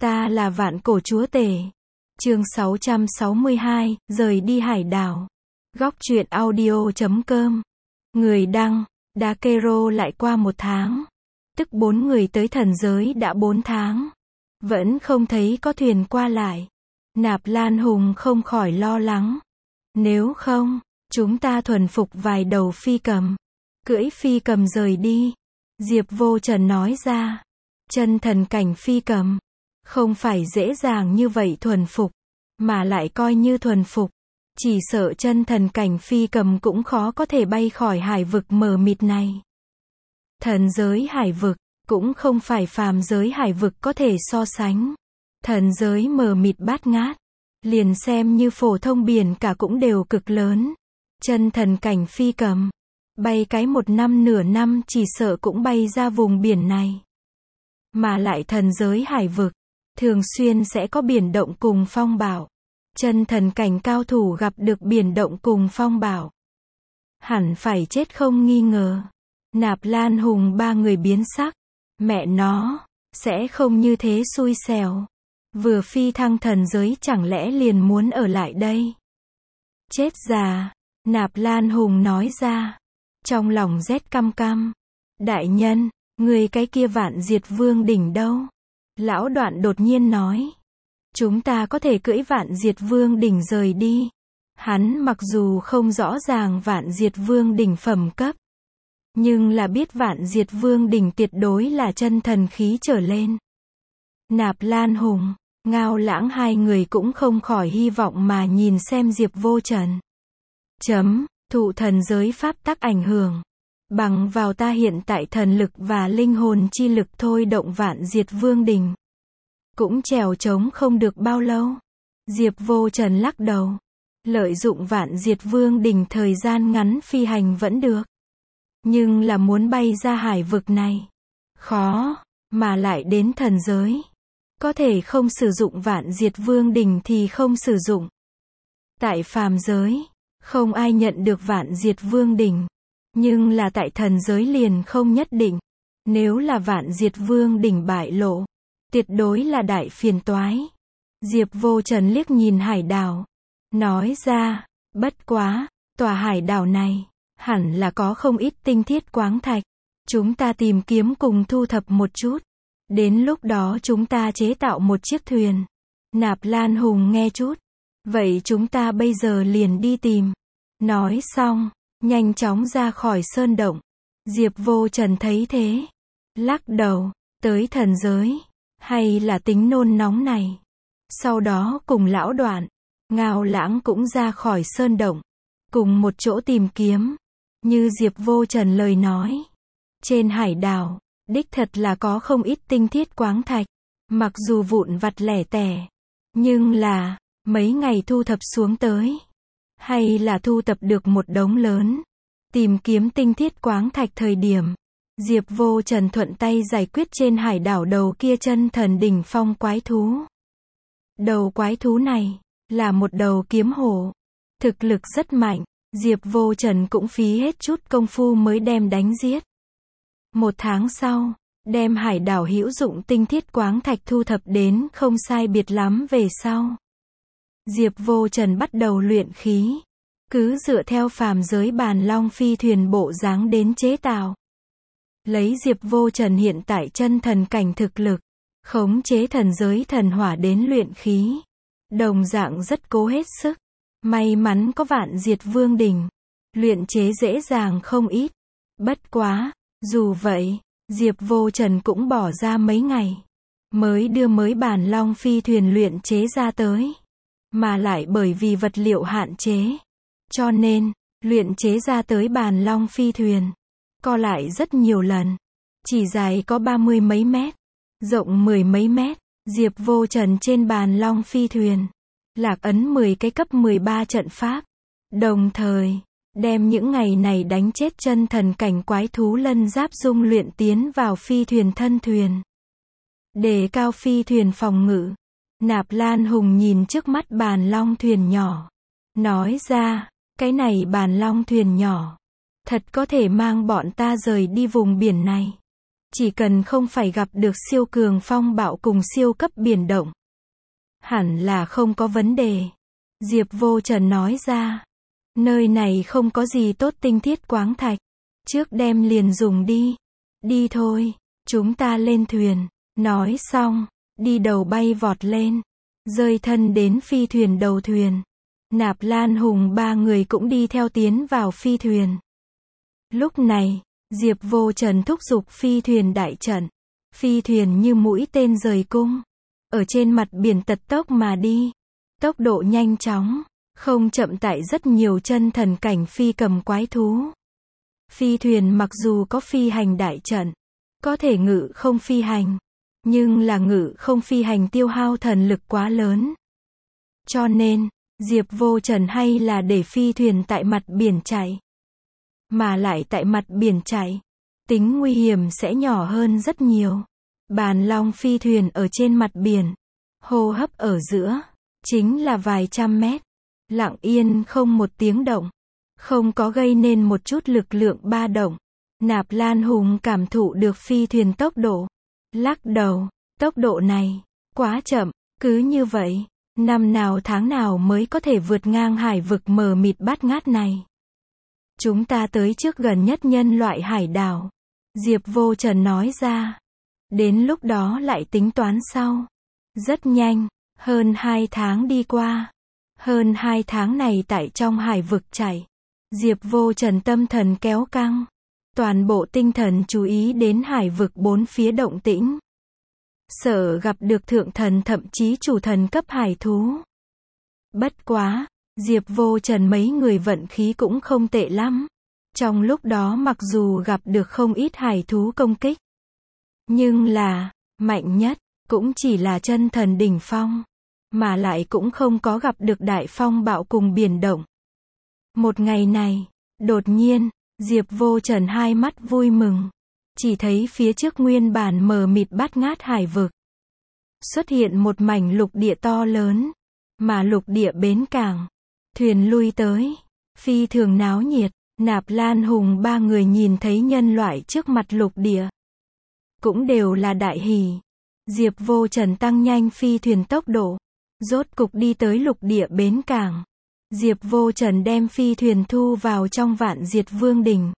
Ta là vạn cổ chúa tể. Chương 662, rời đi hải đảo. Góc truyện audio.com. Người đăng, Dakero. Lại qua 1 tháng. Tức 4 người tới thần giới đã 4 tháng. Vẫn không thấy có thuyền qua lại. Nạp Lan Hùng không khỏi lo lắng. Nếu không, chúng ta thuần phục vài đầu phi cầm. Cưỡi phi cầm rời đi. Diệp Vô Trần nói ra. Chân thần cảnh phi cầm. Không phải dễ dàng như vậy thuần phục. Mà lại coi như thuần phục. Chỉ sợ chân thần cảnh phi cầm cũng khó có thể bay khỏi hải vực mờ mịt này. Thần giới hải vực, cũng không phải phàm giới hải vực có thể so sánh. Thần giới mờ mịt bát ngát. Liền xem như phổ thông biển cả cũng đều cực lớn. Chân thần cảnh phi cầm. Bay cái 1 năm nửa năm chỉ sợ cũng bay ra vùng biển này. Mà lại thần giới hải vực. Thường xuyên sẽ có biển động cùng phong bạo. Chân thần cảnh cao thủ gặp được biển động cùng phong bạo. Hẳn phải chết không nghi ngờ. Nạp Lan Hùng 3 người biến sắc. Mẹ nó, sẽ không như thế xui xẻo. Vừa phi thăng thần giới chẳng lẽ liền muốn ở lại đây. Chết già, Nạp Lan Hùng nói ra. Trong lòng rét căm căm. Đại nhân, người cái kia Vạn Diệt Vương đỉnh đâu? Lão Đoạn đột nhiên nói. Chúng ta có thể cưỡi Vạn Diệt Vương đỉnh rời đi. Hắn mặc dù không rõ ràng Vạn Diệt Vương đỉnh phẩm cấp. Nhưng là biết Vạn Diệt Vương đỉnh tuyệt đối là chân thần khí trở lên. Nạp Lan Hùng, Ngao Lãng hai người cũng không khỏi hy vọng mà nhìn xem Diệp Vô Trần. Thụ thần giới pháp tắc ảnh hưởng. Bằng vào ta hiện tại thần lực và linh hồn chi lực thôi động Vạn Diệt Vương đỉnh. Cũng trèo trống không được bao lâu. Diệp Vô Trần lắc đầu. Lợi dụng Vạn Diệt Vương đỉnh thời gian ngắn phi hành vẫn được. Nhưng là muốn bay ra hải vực này. Khó, mà lại đến thần giới. Có thể không sử dụng Vạn Diệt Vương đỉnh thì không sử dụng. Tại phàm giới, không ai nhận được Vạn Diệt Vương đỉnh. Nhưng là tại thần giới liền không nhất định. Nếu là Vạn Diệt Vương đỉnh bại lộ, tuyệt đối là đại phiền toái. Diệp Vô Trần liếc nhìn hải đảo. Nói ra, bất quá, tòa hải đảo này, hẳn là có không ít tinh thiết quáng thạch. Chúng ta tìm kiếm cùng thu thập một chút. Đến lúc đó chúng ta chế tạo một chiếc thuyền. Nạp Lan Hùng nghe chút. Vậy chúng ta bây giờ liền đi tìm. Nói xong, nhanh chóng ra khỏi sơn động. Diệp Vô Trần thấy thế. Lắc đầu, tới thần giới. Hay là tính nôn nóng này. Sau đó cùng Lão Đoạn, Ngao Lãng cũng ra khỏi sơn động. Cùng một chỗ tìm kiếm. Như Diệp Vô Trần lời nói. Trên hải đảo, đích thật là có không ít tinh thiết quáng thạch. Mặc dù vụn vặt lẻ tẻ. Nhưng là, mấy ngày thu thập xuống tới. Hay là thu thập được một đống lớn. Tìm kiếm tinh thiết quáng thạch thời điểm. Diệp Vô Trần thuận tay giải quyết trên hải đảo đầu kia chân thần đỉnh phong quái thú. Đầu quái thú này, là một đầu kiếm hổ. Thực lực rất mạnh. Diệp Vô Trần cũng phí hết chút công phu mới đem đánh giết. 1 tháng sau, đem hải đảo hữu dụng tinh thiết quáng thạch thu thập đến không sai biệt lắm về sau. Diệp Vô Trần bắt đầu luyện khí. Cứ dựa theo phàm giới bàn long phi thuyền bộ dáng đến chế tạo. Lấy Diệp Vô Trần hiện tại chân thần cảnh thực lực, khống chế thần giới thần hỏa đến luyện khí. Đồng dạng rất cố hết sức. May mắn có Vạn Diệt Vương đỉnh. Luyện chế dễ dàng không ít. Bất quá, dù vậy, Diệp Vô Trần cũng bỏ ra mấy ngày. Mới đưa mới bàn long phi thuyền luyện chế ra tới. Mà lại bởi vì vật liệu hạn chế. Cho nên, luyện chế ra tới bàn long phi thuyền. Co lại rất nhiều lần. Chỉ dài có 30 mấy mét. Rộng 10 mấy mét. Diệp Vô Trần trên bàn long phi thuyền. Lạc ấn 10 cái cấp 13 trận pháp. Đồng thời, đem những ngày này đánh chết chân thần cảnh quái thú lân giáp dung luyện tiến vào phi thuyền thân thuyền. Đề cao phi thuyền phòng ngự. Nạp Lan Hùng nhìn trước mắt bàn long thuyền nhỏ. Nói ra, cái này bàn long thuyền nhỏ. Thật có thể mang bọn ta rời đi vùng biển này. Chỉ cần không phải gặp được siêu cường phong bạo cùng siêu cấp biển động, hẳn là không có vấn đề. Diệp Vô Trần nói ra. Nơi này không có gì tốt tinh thiết quáng thạch. Trước đem liền dùng đi. Đi thôi, chúng ta lên thuyền. Nói xong, đi đầu bay vọt lên. Rơi thân đến phi thuyền đầu thuyền. Nạp Lan Hùng ba người cũng đi theo tiến vào phi thuyền. Lúc này, Diệp Vô Trần thúc giục phi thuyền đại trận. Phi thuyền như mũi tên rời cung. Ở trên mặt biển tật tốc mà đi. Tốc độ nhanh chóng, không chậm tại rất nhiều chân thần cảnh phi cầm quái thú. Phi thuyền mặc dù có phi hành đại trận, có thể ngự không phi hành, nhưng là ngự không phi hành tiêu hao thần lực quá lớn. Cho nên, Diệp Vô Trần hay là để phi thuyền tại mặt biển chạy. Mà lại tại mặt biển chạy, tính nguy hiểm sẽ nhỏ hơn rất nhiều. Bàn long phi thuyền ở trên mặt biển, hô hấp ở giữa, chính là vài trăm mét. Lặng yên không một tiếng động. Không có gây nên một chút lực lượng ba động. Nạp Lan Hùng cảm thụ được phi thuyền tốc độ. Lắc đầu, tốc độ này, quá chậm, cứ như vậy, năm nào tháng nào mới có thể vượt ngang hải vực mờ mịt bát ngát này. Chúng ta tới trước gần nhất nhân loại hải đảo. Diệp Vô Trần nói ra. Đến lúc đó lại tính toán sau. Rất nhanh, hơn 2 tháng đi qua. Hơn 2 tháng này tại trong hải vực chạy. Diệp Vô Trần tâm thần kéo căng. Toàn bộ tinh thần chú ý đến hải vực bốn phía động tĩnh. Sợ gặp được thượng thần thậm chí chủ thần cấp hải thú. Bất quá, Diệp Vô Trần mấy người vận khí cũng không tệ lắm. Trong lúc đó mặc dù gặp được không ít hải thú công kích, nhưng là, mạnh nhất, cũng chỉ là chân thần đỉnh phong. Mà lại cũng không có gặp được đại phong bạo cùng biển động. Một ngày này, đột nhiên, Diệp Vô Trần hai mắt vui mừng. Chỉ thấy phía trước nguyên bản mờ mịt bát ngát hải vực. Xuất hiện một mảnh lục địa to lớn. Mà lục địa bến cảng. Thuyền lui tới. Phi thường náo nhiệt. Nạp Lan Hùng ba người nhìn thấy nhân loại trước mặt lục địa. Cũng đều là đại hỉ. Diệp Vô Trần tăng nhanh phi thuyền tốc độ. Rốt cục đi tới lục địa bến cảng. Diệp Vô Trần đem phi thuyền thu vào trong Vạn Diệt Vương Đình.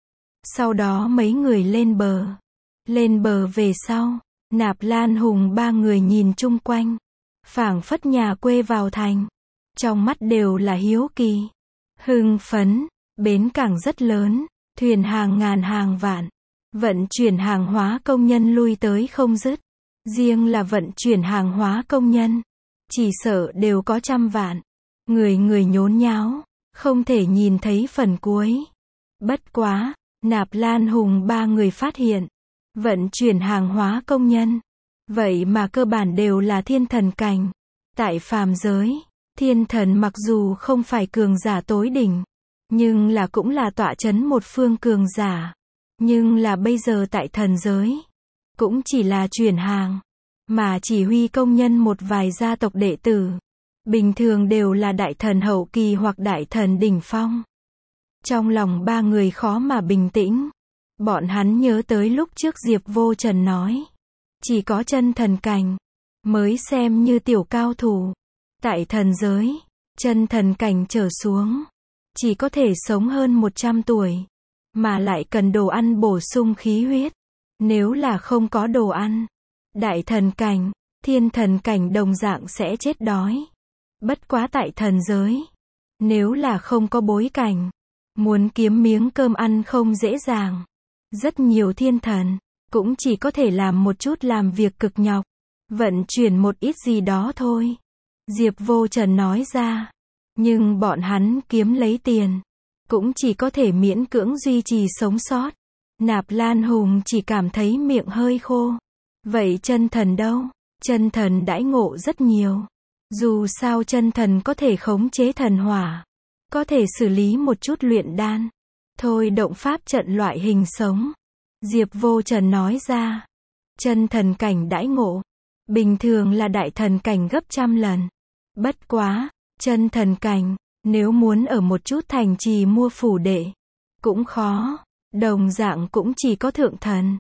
Sau đó mấy người lên bờ. Lên bờ về sau, Nạp Lan Hùng ba người nhìn chung quanh. Phảng phất nhà quê vào thành. Trong mắt đều là hiếu kỳ. Hưng phấn, bến cảng rất lớn, thuyền hàng ngàn hàng vạn. Vận chuyển hàng hóa công nhân lui tới không dứt. Riêng là vận chuyển hàng hóa công nhân, chỉ sợ đều có trăm vạn. Người người nhốn nháo, không thể nhìn thấy phần cuối. Bất quá, Nạp Lan Hùng ba người phát hiện, vận chuyển hàng hóa công nhân, vậy mà cơ bản đều là thiên thần cảnh. Tại phàm giới, thiên thần mặc dù không phải cường giả tối đỉnh, nhưng là cũng là tọa chấn một phương cường giả. Nhưng là bây giờ tại thần giới, cũng chỉ là chuyển hàng, mà chỉ huy công nhân một vài gia tộc đệ tử. Bình thường đều là đại thần hậu kỳ hoặc đại thần đỉnh phong. Trong lòng ba người khó mà bình tĩnh. Bọn hắn nhớ tới lúc trước Diệp Vô Trần nói. Chỉ có chân thần cảnh mới xem như tiểu cao thủ. Tại thần giới, chân thần cảnh trở xuống, chỉ có thể sống hơn 100 tuổi. Mà lại cần đồ ăn bổ sung khí huyết. Nếu là không có đồ ăn, đại thần cảnh, thiên thần cảnh đồng dạng sẽ chết đói. Bất quá tại thần giới, nếu là không có bối cảnh, muốn kiếm miếng cơm ăn không dễ dàng. Rất nhiều thiên thần, cũng chỉ có thể làm một chút làm việc cực nhọc, vận chuyển một ít gì đó thôi. Diệp Vô Trần nói ra, nhưng bọn hắn kiếm lấy tiền, cũng chỉ có thể miễn cưỡng duy trì sống sót. Nạp Lan Hùng chỉ cảm thấy miệng hơi khô. Vậy chân thần đâu? Chân thần đãi ngộ rất nhiều. Dù sao chân thần có thể khống chế thần hỏa, có thể xử lý một chút luyện đan, thôi động pháp trận loại hình sống. Diệp Vô Trần nói ra, chân thần cảnh đãi ngộ, bình thường là đại thần cảnh gấp trăm lần. Bất quá, chân thần cảnh, nếu muốn ở một chút thành trì mua phủ đệ, cũng khó, đồng dạng cũng chỉ có thượng thần.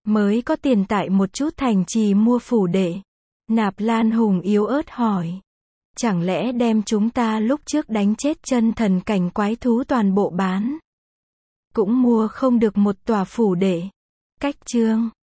Mới có tiền tại một chút thành trì mua phủ đệ. Nạp Lan Hùng yếu ớt hỏi. Chẳng lẽ đem chúng ta lúc trước đánh chết chân thần cảnh quái thú toàn bộ bán? Cũng mua không được một tòa phủ đệ. Cách chương